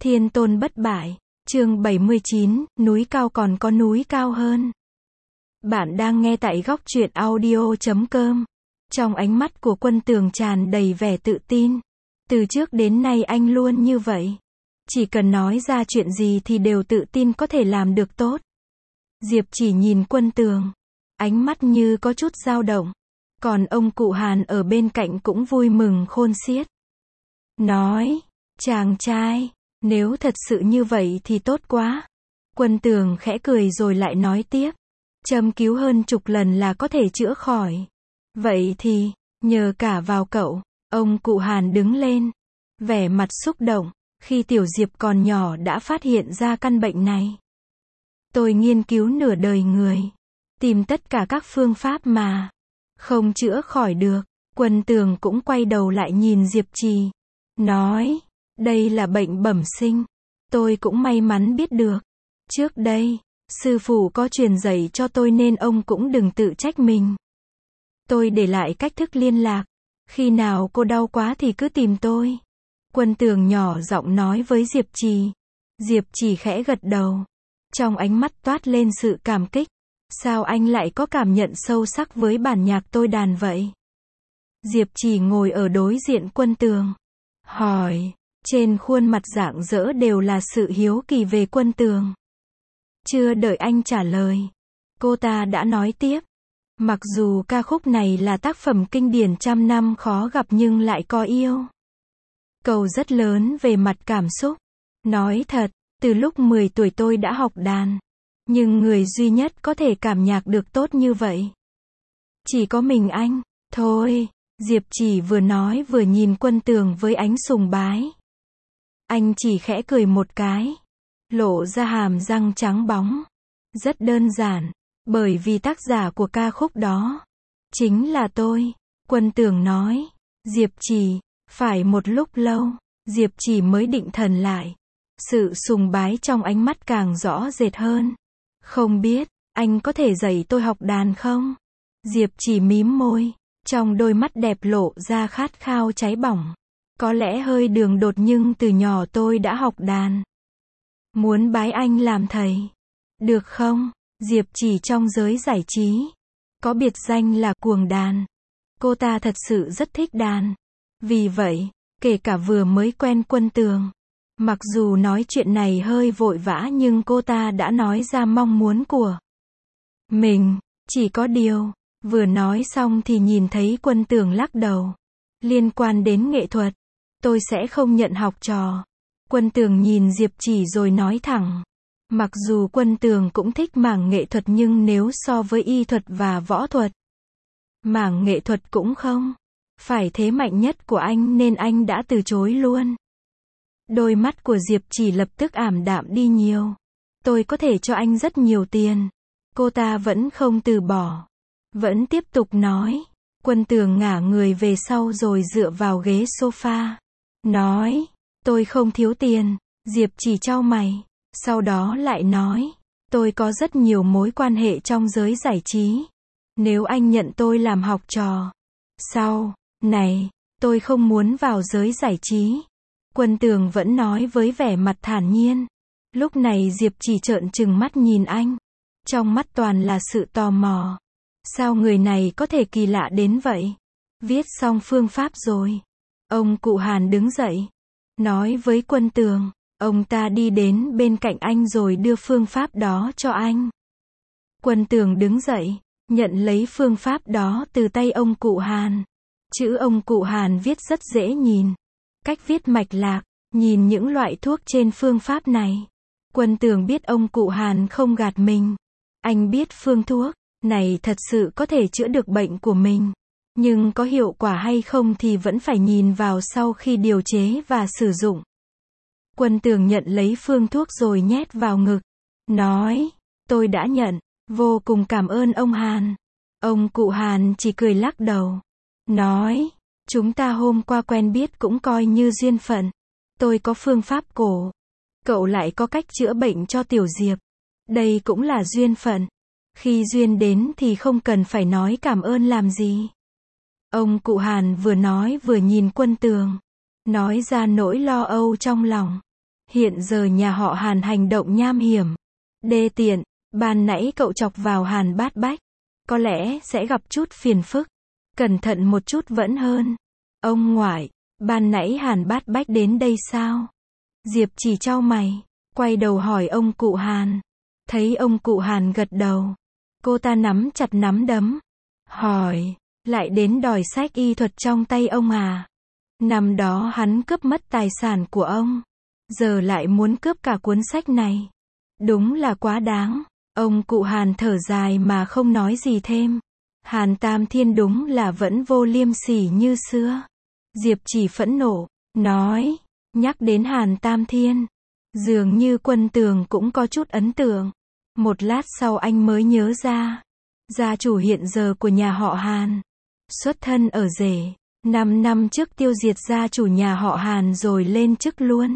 Thiên tôn bất bại, chương 79, núi cao còn có núi cao hơn. Bạn đang nghe tại góc truyện audio.com. Trong ánh mắt của Quân Tường tràn đầy vẻ tự tin. Từ trước đến nay anh luôn như vậy. Chỉ cần nói ra chuyện gì thì đều tự tin có thể làm được tốt. Diệp Chỉ nhìn Quân Tường, ánh mắt như có chút dao động. Còn ông cụ Hàn ở bên cạnh cũng vui mừng khôn xiết. Nói, chàng trai, nếu thật sự như vậy thì tốt quá. Quân Tường khẽ cười rồi lại nói tiếp. Châm cứu hơn chục lần là có thể chữa khỏi. Vậy thì, nhờ cả vào cậu. Ông cụ Hàn đứng lên, vẻ mặt xúc động. Khi Tiểu Diệp còn nhỏ đã phát hiện ra căn bệnh này. Tôi nghiên cứu nửa đời người. Tìm tất cả các phương pháp mà không chữa khỏi được. Quân Tường cũng quay đầu lại nhìn Diệp Trì. Nói, đây là bệnh bẩm sinh. Tôi cũng may mắn biết được. Trước đây, sư phụ có truyền dạy cho tôi nên ông cũng đừng tự trách mình. Tôi để lại cách thức liên lạc. Khi nào cô đau quá thì cứ tìm tôi. Quân Tường nhỏ giọng nói với Diệp Trì. Diệp Trì khẽ gật đầu. Trong ánh mắt toát lên sự cảm kích. Sao anh lại có cảm nhận sâu sắc với bản nhạc tôi đàn vậy? Diệp Trì ngồi ở đối diện Quân Tường. Hỏi, trên khuôn mặt rạng rỡ đều là sự hiếu kỳ về Quân Tường. Chưa đợi anh trả lời, cô ta đã nói tiếp. Mặc dù ca khúc này là tác phẩm kinh điển trăm năm khó gặp nhưng lại có yêu cầu rất lớn về mặt cảm xúc. Nói thật, từ lúc 10 tuổi tôi đã học đàn. Nhưng người duy nhất có thể cảm nhạc được tốt như vậy chỉ có mình anh, thôi. Diệp Chỉ vừa nói vừa nhìn Quân Tường với ánh sùng bái. Anh chỉ khẽ cười một cái, lộ ra hàm răng trắng bóng. Rất đơn giản, bởi vì tác giả của ca khúc đó chính là tôi. Quân Tường nói. Diệp Chỉ, phải một lúc lâu, Diệp Chỉ mới định thần lại. Sự sùng bái trong ánh mắt càng rõ rệt hơn. Không biết, anh có thể dạy tôi học đàn không? Diệp Chỉ mím môi. Trong đôi mắt đẹp lộ ra khát khao cháy bỏng. Có lẽ hơi đường đột nhưng từ nhỏ tôi đã học đàn. Muốn bái anh làm thầy. Được không? Diệp Chỉ trong giới giải trí có biệt danh là cuồng đàn. Cô ta thật sự rất thích đàn. Vì vậy, kể cả vừa mới quen Quân Tường, mặc dù nói chuyện này hơi vội vã nhưng cô ta đã nói ra mong muốn của mình. Chỉ có điều, vừa nói xong thì nhìn thấy Quân Tường lắc đầu. Liên quan đến nghệ thuật, tôi sẽ không nhận học trò. Quân Tường nhìn Diệp Chỉ rồi nói thẳng. Mặc dù Quân Tường cũng thích mảng nghệ thuật nhưng nếu so với y thuật và võ thuật, mảng nghệ thuật cũng không phải thế mạnh nhất của anh nên anh đã từ chối luôn. Đôi mắt của Diệp Chỉ lập tức ảm đạm đi nhiều. Tôi có thể cho anh rất nhiều tiền. Cô ta vẫn không từ bỏ. Vẫn tiếp tục nói. Quân Tường ngả người về sau rồi dựa vào ghế sofa. Nói, tôi không thiếu tiền. Diệp Chỉ chau mày. Sau đó lại nói, tôi có rất nhiều mối quan hệ trong giới giải trí. Nếu anh nhận tôi làm học trò, sau này, tôi không muốn vào giới giải trí. Quân Tường vẫn nói với vẻ mặt thản nhiên. Lúc này Diệp Chỉ trợn trừng mắt nhìn anh. Trong mắt toàn là sự tò mò. Sao người này có thể kỳ lạ đến vậy? Viết xong phương pháp rồi. Ông cụ Hàn đứng dậy. Nói với Quân Tường. Ông ta đi đến bên cạnh anh rồi đưa phương pháp đó cho anh. Quân Tường đứng dậy. Nhận lấy phương pháp đó từ tay ông cụ Hàn. Chữ ông cụ Hàn viết rất dễ nhìn. Cách viết mạch lạc. Nhìn những loại thuốc trên phương pháp này. Quân Tường biết ông cụ Hàn không gạt mình. Anh biết phương thuốc này thật sự có thể chữa được bệnh của mình. Nhưng có hiệu quả hay không thì vẫn phải nhìn vào sau khi điều chế và sử dụng. Quân Tường nhận lấy phương thuốc rồi nhét vào ngực. Nói, tôi đã nhận. Vô cùng cảm ơn ông Hàn. Ông cụ Hàn chỉ cười lắc đầu. Nói, chúng ta hôm qua quen biết cũng coi như duyên phận. Tôi có phương pháp cổ. Cậu lại có cách chữa bệnh cho Tiểu Diệp. Đây cũng là duyên phận. Khi duyên đến thì không cần phải nói cảm ơn làm gì. Ông cụ Hàn vừa nói vừa nhìn Quân Tường. Nói ra nỗi lo âu trong lòng. Hiện giờ nhà họ Hàn hành động nham hiểm, đê tiện, ban nãy cậu chọc vào Hàn Bát Bách, có lẽ sẽ gặp chút phiền phức. Cẩn thận một chút vẫn hơn. Ông ngoại, ban nãy Hàn Bát Bách đến đây sao? Diệp Trì chau mày, quay đầu hỏi ông cụ Hàn. Thấy ông cụ Hàn gật đầu, cô ta nắm chặt nắm đấm, hỏi, lại đến đòi sách y thuật trong tay ông à? Năm đó hắn cướp mất tài sản của ông, giờ lại muốn cướp cả cuốn sách này. Đúng là quá đáng. Ông cụ Hàn thở dài mà không nói gì thêm. Hàn Tam Thiên đúng là vẫn vô liêm sỉ như xưa. Diệp Chỉ phẫn nộ, nói, nhắc đến Hàn Tam Thiên, dường như Quân Tường cũng có chút ấn tượng. Một lát sau anh mới nhớ ra, gia chủ hiện giờ của nhà họ Hàn, xuất thân ở rể, 5 năm trước tiêu diệt gia chủ nhà họ Hàn rồi lên chức luôn.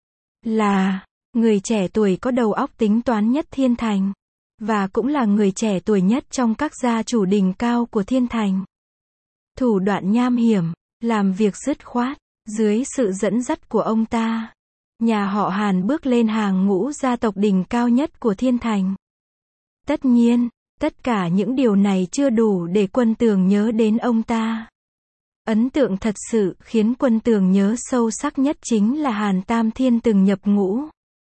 Là người trẻ tuổi có đầu óc tính toán nhất Thiên Thành, và cũng là người trẻ tuổi nhất trong các gia chủ đỉnh cao của Thiên Thành. Thủ đoạn nham hiểm, làm việc dứt khoát, dưới sự dẫn dắt của ông ta, nhà họ Hàn bước lên hàng ngũ gia tộc đỉnh cao nhất của Thiên Thành. Tất nhiên, tất cả những điều này chưa đủ để Quân Tường nhớ đến ông ta. Ấn tượng thật sự khiến Quân Tường nhớ sâu sắc nhất chính là Hàn Tam Thiên từng nhập ngũ.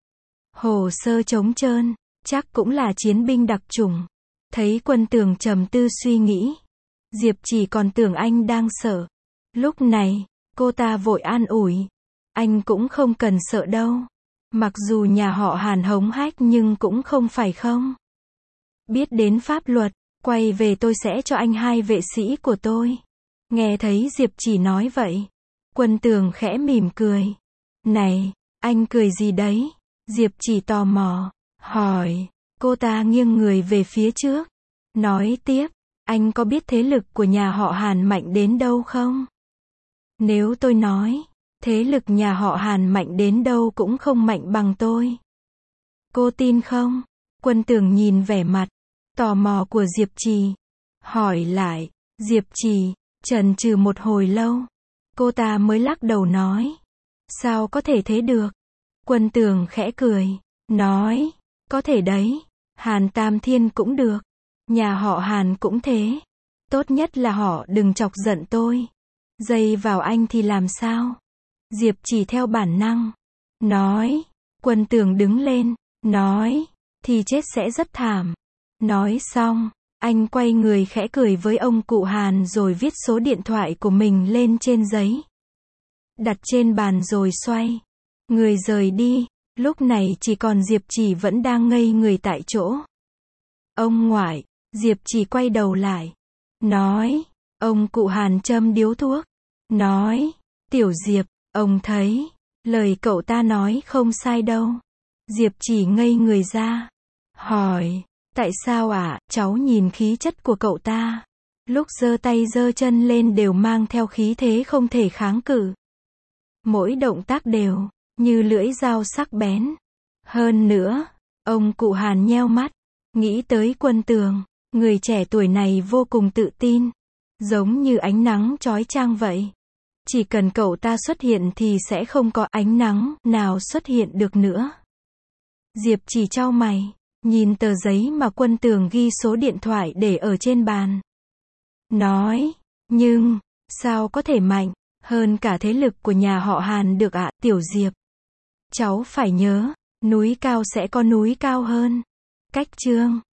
Hồ sơ trống trơn, chắc cũng là chiến binh đặc chủng. Thấy Quân Tường trầm tư suy nghĩ, Diệp Chỉ còn tưởng anh đang sợ. Lúc này, cô ta vội an ủi, anh cũng không cần sợ đâu. Mặc dù nhà họ Hàn hống hách nhưng cũng không phải không. Biết đến pháp luật, quay về tôi sẽ cho anh 2 vệ sĩ của tôi. Nghe thấy Diệp Chỉ nói vậy, Quân Tường khẽ mỉm cười. Này, anh cười gì đấy? Diệp Chỉ tò mò, hỏi. Cô ta nghiêng người về phía trước, nói tiếp, anh có biết thế lực của nhà họ Hàn mạnh đến đâu không? Nếu tôi nói, thế lực nhà họ Hàn mạnh đến đâu cũng không mạnh bằng tôi. Cô tin không? Quân Tường nhìn vẻ mặt tò mò của Diệp Trì, hỏi lại. Diệp Trì chần chừ một hồi lâu, cô ta mới lắc đầu nói, sao có thể thế được? Quân Tường khẽ cười, nói, có thể đấy, Hàn Tam Thiên cũng được, nhà họ Hàn cũng thế. Tốt nhất là họ đừng chọc giận tôi. Dây vào anh thì làm sao? Diệp Chỉ theo bản năng, nói. Quân Tường đứng lên, nói, thì chết sẽ rất thảm. Nói xong, anh quay người khẽ cười với ông cụ Hàn rồi viết số điện thoại của mình lên trên giấy. Đặt trên bàn rồi xoay người rời đi. Lúc này chỉ còn Diệp Chỉ vẫn đang ngây người tại chỗ. Ông ngoại, Diệp Chỉ quay đầu lại, nói. Ông cụ Hàn châm điếu thuốc, nói, Tiểu Diệp, ông thấy, lời cậu ta nói không sai đâu. Diệp Chỉ ngây người ra, hỏi, tại sao ạ? Cháu nhìn khí chất của cậu ta, lúc giơ tay giơ chân lên đều mang theo khí thế không thể kháng cự. Mỗi động tác đều như lưỡi dao sắc bén. Hơn nữa, ông cụ Hàn nheo mắt, nghĩ tới Quân Tường, người trẻ tuổi này vô cùng tự tin, giống như ánh nắng chói chang vậy. Chỉ cần cậu ta xuất hiện thì sẽ không có ánh nắng nào xuất hiện được nữa. Diệp Chỉ chau mày, nhìn tờ giấy mà Quân Tường ghi số điện thoại để ở trên bàn. Nói, nhưng, sao có thể mạnh hơn cả thế lực của nhà họ Hàn được ạ, Tiểu Diệp? Cháu phải nhớ, núi cao sẽ có núi cao hơn. Cách chương